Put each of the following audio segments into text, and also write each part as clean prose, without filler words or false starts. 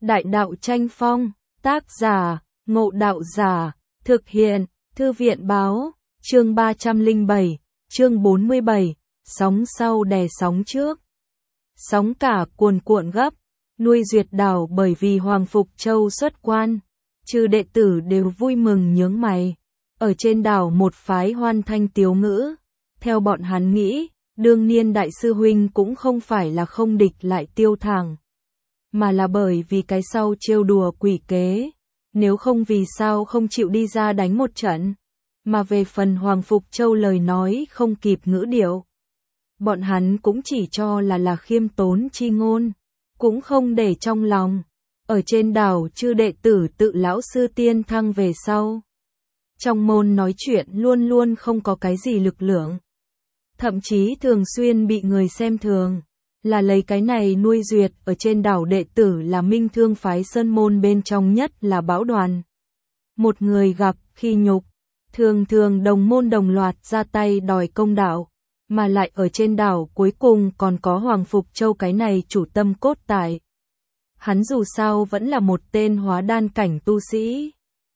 Đại đạo tranh phong, tác giả, Ngộ Đạo Giả, thực hiện, Thư viện báo, chương 307, chương 47, sóng sau đè sóng trước. Sóng cả cuồn cuộn gấp, nuôi duyệt đảo bởi vì Hoàng Phục Châu xuất quan, chư đệ tử đều vui mừng nhướng mày. Ở trên đảo một phái hoan thanh tiếu ngữ, theo bọn hắn nghĩ, đương niên đại sư huynh cũng không phải là không địch lại Tiêu Thẳng, mà là bởi vì cái sau trêu đùa quỷ kế, nếu không vì sao không chịu đi ra đánh một trận. Mà về phần Hoàng Phục Châu lời nói không kịp ngữ điệu, bọn hắn cũng chỉ cho là khiêm tốn chi ngôn, cũng không để trong lòng. Ở trên đảo chư đệ tử tự lão sư tiên thăng về sau, trong môn nói chuyện luôn luôn không có cái gì lực lượng, thậm chí thường xuyên bị người xem thường, là lấy cái này nuôi duyệt. Ở trên đảo đệ tử là Minh Thương phái sơn môn bên trong nhất là Bão Đoàn. Một người gặp khi nhục, thường thường đồng môn đồng loạt ra tay đòi công đạo, mà lại ở trên đảo cuối cùng còn có Hoàng Phục Châu cái này chủ tâm cốt tại. Hắn dù sao vẫn là một tên hóa đan cảnh tu sĩ,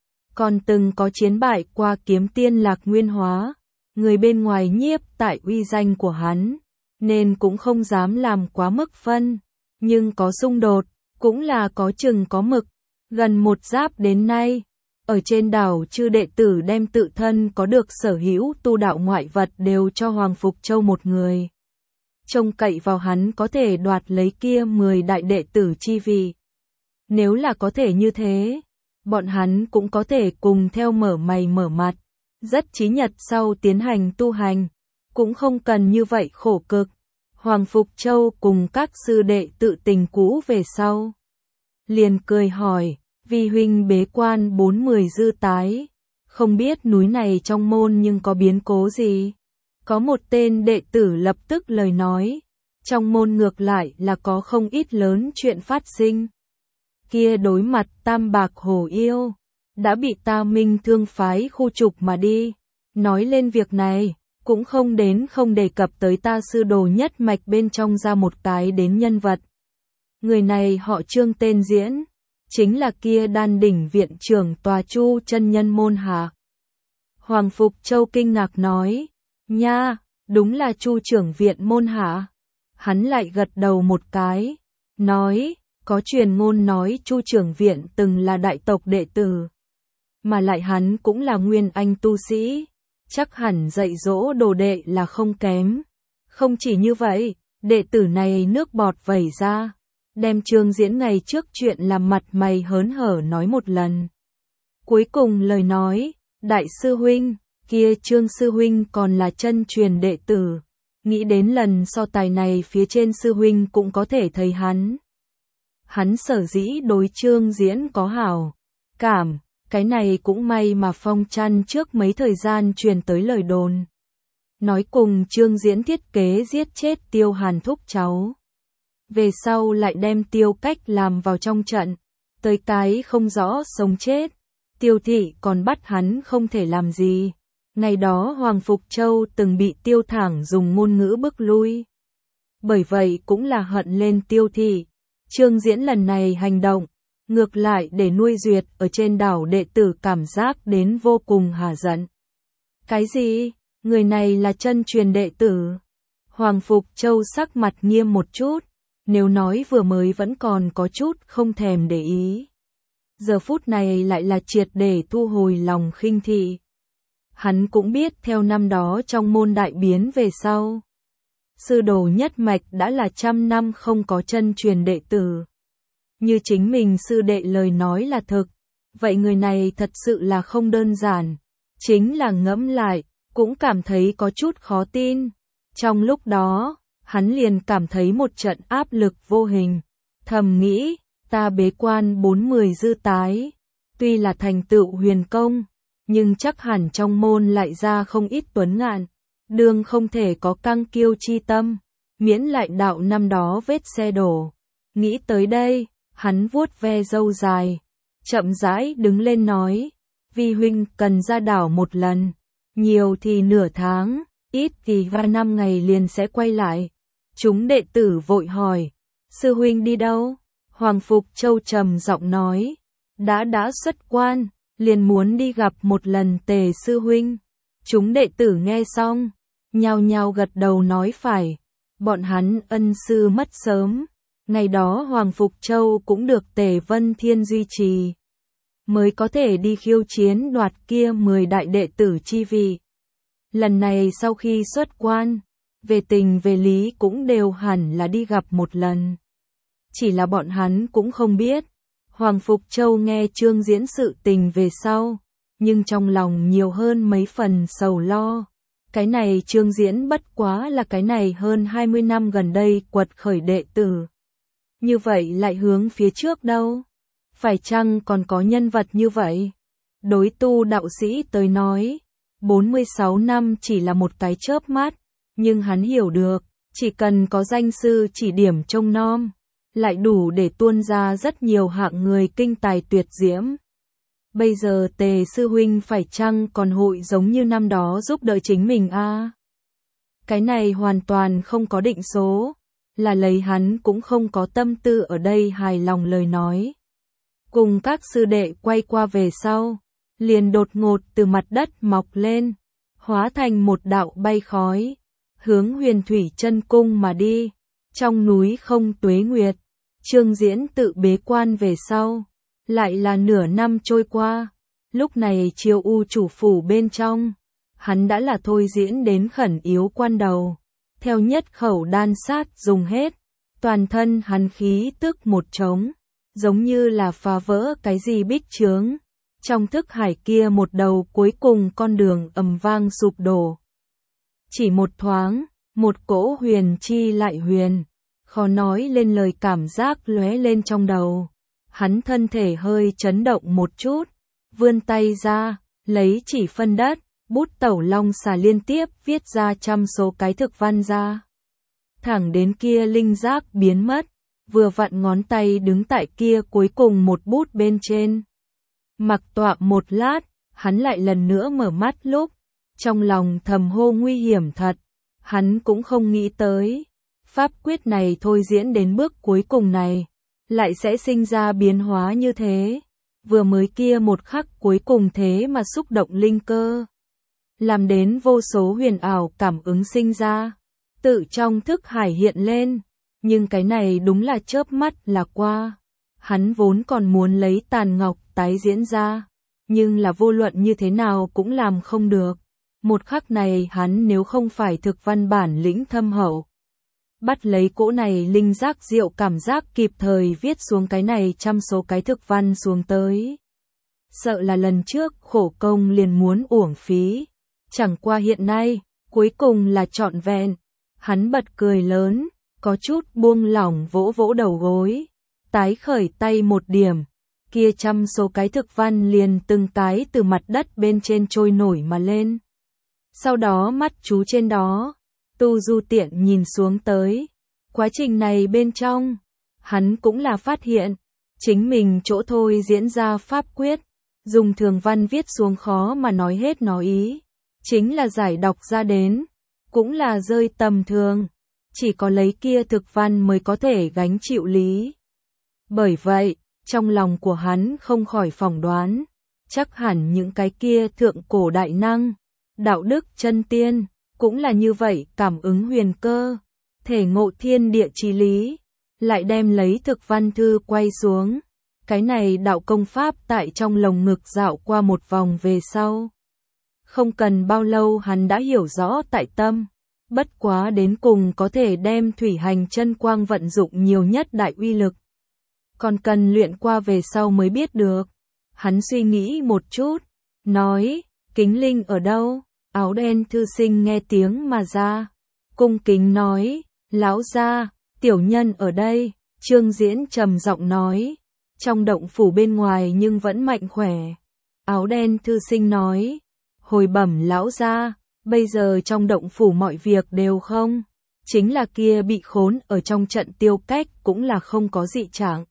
còn từng có chiến bại qua kiếm tiên Lạc Nguyên Hóa, người bên ngoài nhiếp tại uy danh của hắn, nên cũng không dám làm quá mức phân, nhưng có xung đột, cũng là có chừng có mực. Gần một giáp đến nay, ở trên đảo chư đệ tử đem tự thân có được sở hữu tu đạo ngoại vật đều cho Hoàng Phục Châu một người, trông cậy vào hắn có thể đoạt lấy kia 10 đại đệ tử chi vị. Nếu là có thể như thế, bọn hắn cũng có thể cùng theo mở mày mở mặt, rất chí nhật sau tiến hành tu hành, cũng không cần như vậy khổ cực. Hoàng Phục Châu cùng các sư đệ tự tình cũ về sau, liền cười hỏi, vi huynh bế quan 40 dư tái, không biết núi này trong môn nhưng có biến cố gì? Có một tên đệ tử lập tức lời nói, trong môn ngược lại là có không ít lớn chuyện phát sinh. Kia đối mặt Tam Bạc Hổ Yêu, đã bị ta Minh Thương phái khu trục mà đi. Nói lên việc này, cũng không đề cập tới ta sư đồ nhất mạch bên trong ra một cái đến nhân vật. Người này họ Trương tên Diễn, chính là kia Đan Đỉnh viện trưởng tòa Chu chân nhân môn hạ. Hoàng Phục Châu kinh ngạc nói, nha, đúng là Chu trưởng viện môn hạ. Hắn lại gật đầu một cái, nói, có truyền ngôn nói Chu trưởng viện từng là đại tộc đệ tử, mà lại hắn cũng là nguyên anh tu sĩ, chắc hẳn dạy dỗ đồ đệ là không kém. Không chỉ như vậy, đệ tử này nước bọt vẩy ra, đem Trương Diễn ngày trước chuyện làm mặt mày hớn hở nói một lần. Cuối cùng lời nói, đại sư huynh, kia Trương sư huynh còn là chân truyền đệ tử, nghĩ đến lần so tài này phía trên sư huynh cũng có thể thấy hắn. Hắn sở dĩ đối Trương Diễn có hảo cảm, cái này cũng may mà Phong Chăn trước mấy thời gian truyền tới lời đồn, nói cùng Trương Diễn thiết kế giết chết Tiêu Hàn thúc cháu, về sau lại đem Tiêu Cách làm vào trong trận, tới cái không rõ sống chết. Tiêu thị còn bắt hắn không thể làm gì. Ngày đó Hoàng Phục Châu từng bị Tiêu Thẳng dùng ngôn ngữ bức lui, bởi vậy cũng là hận lên Tiêu thị. Trương Diễn lần này hành động, ngược lại để nuôi duyệt ở trên đảo đệ tử cảm giác đến vô cùng hả giận. Cái gì? Người này là chân truyền đệ tử? Hoàng Phục Châu sắc mặt nghiêm một chút, nếu nói vừa mới vẫn còn có chút không thèm để ý, giờ phút này lại là triệt để thu hồi lòng khinh thị. Hắn cũng biết theo năm đó trong môn đại biến về sau, sư đồ nhất mạch đã là 100 năm không có chân truyền đệ tử. Như chính mình sư đệ lời nói là thực, vậy người này thật sự là không đơn giản. Chính là ngẫm lại, cũng cảm thấy có chút khó tin. Trong lúc đó, hắn liền cảm thấy một trận áp lực vô hình, thầm nghĩ, ta bế quan 40 dư tái, tuy là thành tựu huyền công, nhưng chắc hẳn trong môn lại ra không ít tuấn ngạn, đương không thể có căng kiêu chi tâm, miễn lại đạo năm đó vết xe đổ. Nghĩ tới đây, hắn vuốt ve râu dài, chậm rãi đứng lên nói, vi huynh cần ra đảo một lần, nhiều thì nửa tháng, ít thì 3 năm ngày liền sẽ quay lại. Chúng đệ tử vội hỏi, sư huynh đi đâu? Hoàng Phục Châu trầm giọng nói, đã xuất quan, liền muốn đi gặp một lần Tề sư huynh. Chúng đệ tử nghe xong, nhao nhao gật đầu nói phải, bọn hắn ân sư mất sớm, ngày đó Hoàng Phục Châu cũng được Tề Vân Thiên duy trì, mới có thể đi khiêu chiến đoạt kia 10 đại đệ tử chi vị. Lần này sau khi xuất quan, về tình về lý cũng đều hẳn là đi gặp một lần. Chỉ là bọn hắn cũng không biết, Hoàng Phục Châu nghe Trương Diễn sự tình về sau, nhưng trong lòng nhiều hơn mấy phần sầu lo. Cái này Trương Diễn bất quá là cái này hơn 20 năm gần đây quật khởi đệ tử. Như vậy lại hướng phía trước đâu? Phải chăng còn có nhân vật như vậy? Đối tu đạo sĩ tới nói, 46 năm chỉ là một cái chớp mắt, nhưng hắn hiểu được, chỉ cần có danh sư chỉ điểm trông nom, lại đủ để tuôn ra rất nhiều hạng người kinh tài tuyệt diễm. Bây giờ Tề sư huynh phải chăng còn hội giống như năm đó giúp đỡ chính mình a? Cái này hoàn toàn không có định số, là lấy hắn cũng không có tâm tư ở đây hài lòng lời nói. Cùng các sư đệ quay qua về sau, liền đột ngột từ mặt đất mọc lên, hóa thành một đạo bay khói, hướng Huyền Thủy Chân Cung mà đi. Trong núi không tuế nguyệt, Trương Diễn tự bế quan về sau, lại là nửa năm trôi qua, lúc này Chiêu U chủ phủ bên trong, hắn đã là thôi diễn đến khẩn yếu quan đầu, theo nhất khẩu đan sát dùng hết, toàn thân hắn khí tức một trống, giống như là phá vỡ cái gì bích chướng, trong thức hải kia một đầu cuối cùng con đường ầm vang sụp đổ. Chỉ một thoáng, một cỗ huyền chi lại huyền, khó nói lên lời cảm giác lóe lên trong đầu. Hắn thân thể hơi chấn động một chút, vươn tay ra, lấy chỉ phân đất, bút tẩu long xà liên tiếp viết ra trăm số cái thực văn ra. Thẳng đến kia linh giác biến mất, vừa vặn ngón tay đứng tại kia cuối cùng một bút bên trên. Mặc tọa một lát, hắn lại lần nữa mở mắt lúc, trong lòng thầm hô nguy hiểm thật, hắn cũng không nghĩ tới. Pháp quyết này thôi diễn đến bước cuối cùng này, lại sẽ sinh ra biến hóa như thế. Vừa mới kia một khắc cuối cùng thế mà xúc động linh cơ, làm đến vô số huyền ảo cảm ứng sinh ra, tự trong thức hải hiện lên, nhưng cái này đúng là chớp mắt là qua. Hắn vốn còn muốn lấy tàn ngọc tái diễn ra, nhưng là vô luận như thế nào cũng làm không được. Một khắc này hắn nếu không phải thực văn bản lĩnh thâm hậu, bắt lấy cỗ này linh giác diệu cảm giác kịp thời viết xuống cái này trăm số cái thực văn xuống tới. Sợ là lần trước khổ công liền muốn uổng phí, chẳng qua hiện nay, cuối cùng là trọn vẹn. Hắn bật cười lớn, có chút buông lỏng vỗ vỗ đầu gối, tái khởi tay một điểm, kia trăm số cái thực văn liền từng cái từ mặt đất bên trên trôi nổi mà lên. Sau đó mắt chú trên đó, Tu Du tiện nhìn xuống tới. Quá trình này bên trong, hắn cũng là phát hiện, chính mình chỗ thôi diễn ra pháp quyết, dùng thường văn viết xuống khó mà nói hết nói ý, chính là giải đọc ra đến, cũng là rơi tầm thường, chỉ có lấy kia thực văn mới có thể gánh chịu lý. Bởi vậy, trong lòng của hắn không khỏi phỏng đoán, chắc hẳn những cái kia thượng cổ đại năng, đạo đức chân tiên, cũng là như vậy cảm ứng huyền cơ, thể ngộ thiên địa chí lý, lại đem lấy thực văn thư quay xuống. Cái này đạo công pháp tại trong lồng ngực dạo qua một vòng về sau. Không cần bao lâu hắn đã hiểu rõ tại tâm, bất quá đến cùng có thể đem thủy hành chân quang vận dụng nhiều nhất đại uy lực. Còn cần luyện qua về sau mới biết được. Hắn suy nghĩ một chút, nói, Kính Linh ở đâu? Áo đen thư sinh nghe tiếng mà ra, cung kính nói, lão gia, tiểu nhân ở đây. Trương Diễn trầm giọng nói, trong động phủ bên ngoài nhưng vẫn mạnh khỏe. Áo đen thư sinh nói, hồi bẩm lão gia, bây giờ trong động phủ mọi việc đều không, chính là kia bị khốn ở trong trận tiêu cách cũng là không có dị trạng.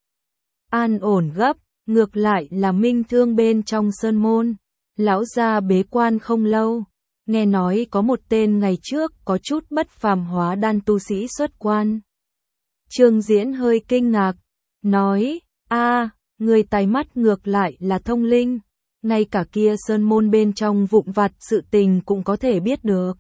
An ổn gấp, ngược lại là minh thương bên trong sơn môn. Lão gia bế quan không lâu, nghe nói có một tên ngày trước có chút bất phàm hóa đan tu sĩ xuất quan. Trương Diễn hơi kinh ngạc, nói, người tài mắt ngược lại là thông linh, ngay cả kia sơn môn bên trong vụn vặt sự tình cũng có thể biết được.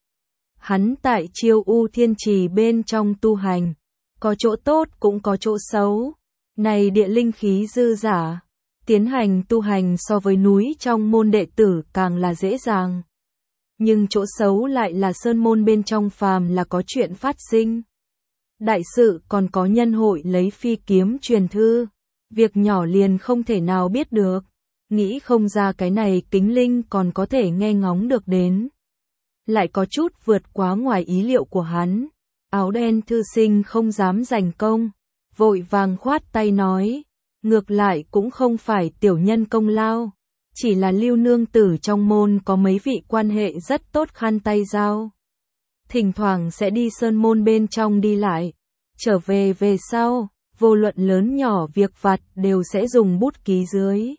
Hắn tại Chiêu U Thiên Trì bên trong tu hành, có chỗ tốt cũng có chỗ xấu, này địa linh khí dư giả, tiến hành tu hành so với núi trong môn đệ tử càng là dễ dàng. Nhưng chỗ xấu lại là sơn môn bên trong phàm là có chuyện phát sinh. Đại sự còn có nhân hội lấy phi kiếm truyền thư, việc nhỏ liền không thể nào biết được, nghĩ không ra cái này Kính Linh còn có thể nghe ngóng được đến. Lại có chút vượt quá ngoài ý liệu của hắn, áo đen thư sinh không dám giành công, vội vàng khoát tay nói, ngược lại cũng không phải tiểu nhân công lao, chỉ là Lưu nương tử trong môn có mấy vị quan hệ rất tốt khăn tay giao. Thỉnh thoảng sẽ đi sơn môn bên trong đi lại, trở về sau, vô luận lớn nhỏ việc vặt đều sẽ dùng bút ký dưới.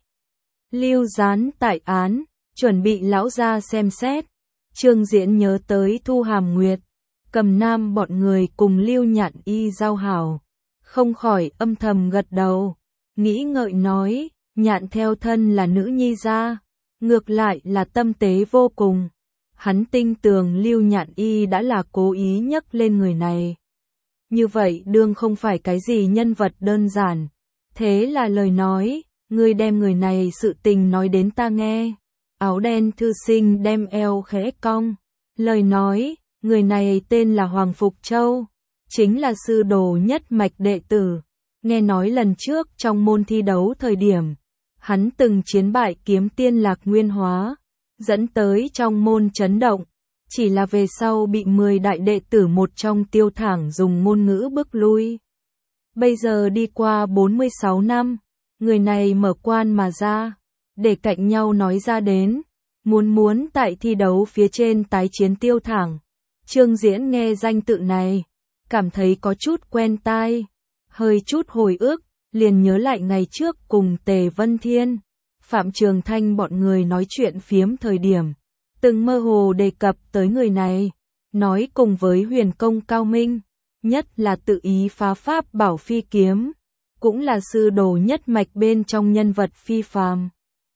Lưu dán tại án, chuẩn bị lão gia xem xét. Trương Diễn nhớ tới Thu Hàm Nguyệt, Cầm Nam bọn người cùng Lưu Nhạn Y giao hảo, không khỏi âm thầm gật đầu, nghĩ ngợi nói, Nhạn theo thân là nữ nhi gia, ngược lại là tâm tế vô cùng. Hắn tin tưởng Lưu Nhạn Y đã là cố ý nhắc lên người này. Như vậy đương không phải cái gì nhân vật đơn giản. Thế là lời nói, ngươi đem người này sự tình nói đến ta nghe. Áo đen thư sinh đem eo khẽ cong. Lời nói, người này tên là Hoàng Phục Châu, chính là sư đồ nhất mạch đệ tử. Nghe nói lần trước trong môn thi đấu thời điểm, hắn từng chiến bại kiếm tiên Lạc Nguyên Hóa, dẫn tới trong môn chấn động. Chỉ là về sau bị 10 đại đệ tử một trong Tiêu Thẳng dùng ngôn ngữ bức lui. Bây giờ đi qua 46 năm, người này mở quan mà ra, để cạnh nhau nói ra đến, muốn tại thi đấu phía trên tái chiến Tiêu Thẳng. Trương Diễn nghe danh tự này, cảm thấy có chút quen tai, hơi chút hồi ức, liền nhớ lại ngày trước cùng Tề Vân Thiên, Phạm Trường Thanh bọn người nói chuyện phiếm thời điểm. Từng mơ hồ đề cập tới người này, nói cùng với huyền công cao minh, nhất là tự ý phá pháp bảo phi kiếm, cũng là sư đồ nhất mạch bên trong nhân vật phi phàm.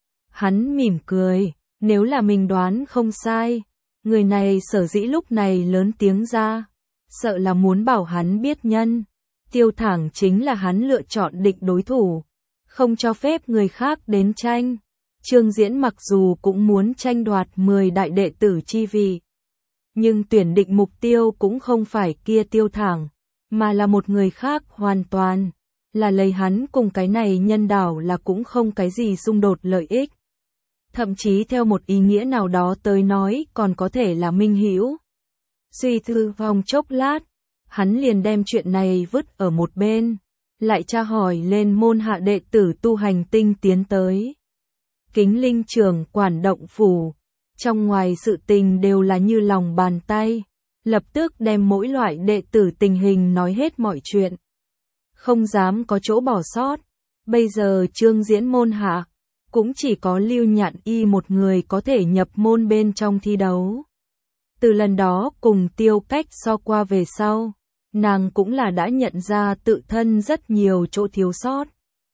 Hắn mỉm cười, nếu là mình đoán không sai, người này sở dĩ lúc này lớn tiếng ra, sợ là muốn bảo hắn biết nhân. Tiêu Thẳng chính là hắn lựa chọn địch đối thủ, không cho phép người khác đến tranh. Trương Diễn mặc dù cũng muốn tranh đoạt 10 đại đệ tử chi vị, nhưng tuyển định mục tiêu cũng không phải kia Tiêu Thẳng, mà là một người khác hoàn toàn, là lấy hắn cùng cái này nhân đảo là cũng không cái gì xung đột lợi ích. Thậm chí theo một ý nghĩa nào đó tới nói còn có thể là minh hữu. Suy tư vòng chốc lát, hắn liền đem chuyện này vứt ở một bên, lại tra hỏi lên môn hạ đệ tử tu hành tinh tiến tới. Kính Linh trưởng quản động phủ, trong ngoài sự tình đều là như lòng bàn tay, lập tức đem mỗi loại đệ tử tình hình nói hết mọi chuyện. Không dám có chỗ bỏ sót, bây giờ Trương Diễn môn hạ, cũng chỉ có Lưu Nhạn Y một người có thể nhập môn bên trong thi đấu. Từ lần đó cùng Tiêu Cách so qua về sau, nàng cũng là đã nhận ra tự thân rất nhiều chỗ thiếu sót.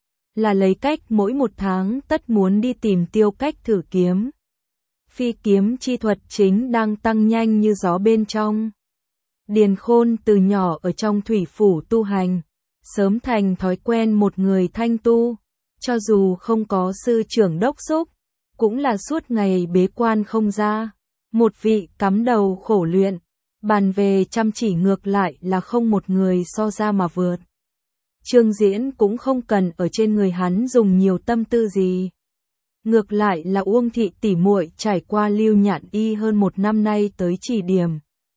Là lấy cách mỗi một tháng tất muốn đi tìm Tiêu Cách thử kiếm. Phi kiếm chi thuật chính đang tăng nhanh như gió bên trong. Điền Khôn từ nhỏ ở trong thủy phủ tu hành, sớm thành thói quen một người thanh tu, cho dù không có sư trưởng đốc xúc, cũng là suốt ngày bế quan không ra, một vị cắm đầu khổ luyện, bàn về chăm chỉ ngược lại là không một người so ra mà vượt. Trương Diễn cũng không cần ở trên người hắn dùng nhiều tâm tư gì. Ngược lại là Uông thị tỷ muội trải qua Lưu Nhạn Y hơn một năm nay tới chỉ điểm.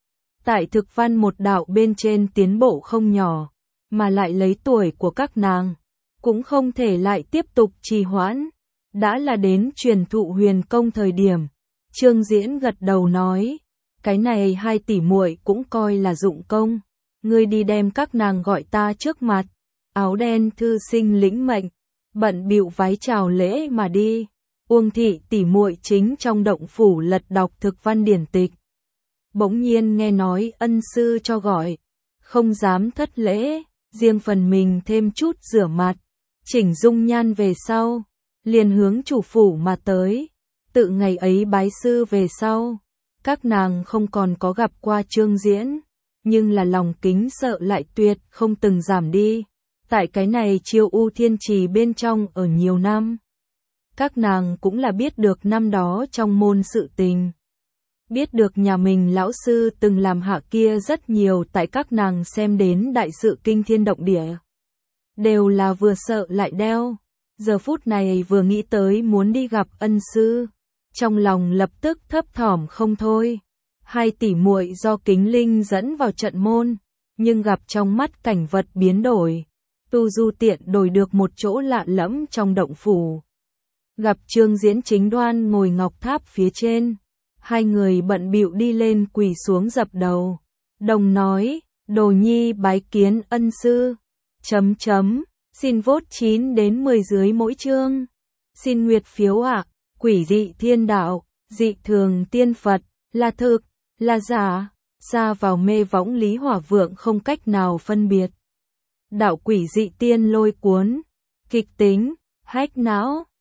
Tại thực văn một đạo bên trên tiến bộ không nhỏ, mà lại lấy tuổi của các nàng, cũng không thể lại tiếp tục trì hoãn. Đã là đến truyền thụ huyền công thời điểm, Trương Diễn gật đầu nói, cái này hai tỷ muội cũng coi là dụng công, ngươi đi đem các nàng gọi ta trước mặt. Áo đen thư sinh lĩnh mệnh, bận bịu vái chào lễ mà đi. Uông thị tỷ muội chính trong động phủ lật đọc thực văn điển tịch. Bỗng nhiên nghe nói ân sư cho gọi, không dám thất lễ, riêng phần mình thêm chút rửa mặt, chỉnh dung nhan về sau, liền hướng chủ phủ mà tới. Tự ngày ấy bái sư về sau, các nàng không còn có gặp qua Trương Diễn, nhưng là lòng kính sợ lại tuyệt không từng giảm đi. Tại cái này Chiêu U Thiên Trì bên trong ở nhiều năm, các nàng cũng là biết được năm đó trong môn sự tình. Biết được nhà mình lão sư từng làm hạ kia rất nhiều tại các nàng xem đến đại sự kinh thiên động địa. Đều là vừa sợ lại đeo. Giờ phút này vừa nghĩ tới muốn đi gặp ân sư, trong lòng lập tức thấp thỏm không thôi. Hai tỷ muội do Kính Linh dẫn vào trận môn, nhưng gặp trong mắt cảnh vật biến đổi. Tu Du tiện đổi được một chỗ lạ lẫm trong động phủ. Gặp Trương Diễn chính đoan ngồi ngọc tháp phía trên. Hai người bận bịu đi lên quỳ xuống dập đầu. Đồng nói, đồ nhi bái kiến ân sư. Xin vote 9 đến 10 dưới mỗi chương. Xin nguyệt phiếu ạ. Quỷ dị thiên đạo, dị thường tiên Phật, là thực, là giả, xa vào mê võng Lý Hỏa Vượng không cách nào phân biệt. Đạo quỷ dị tiên lôi cuốn, kịch tính, hách não.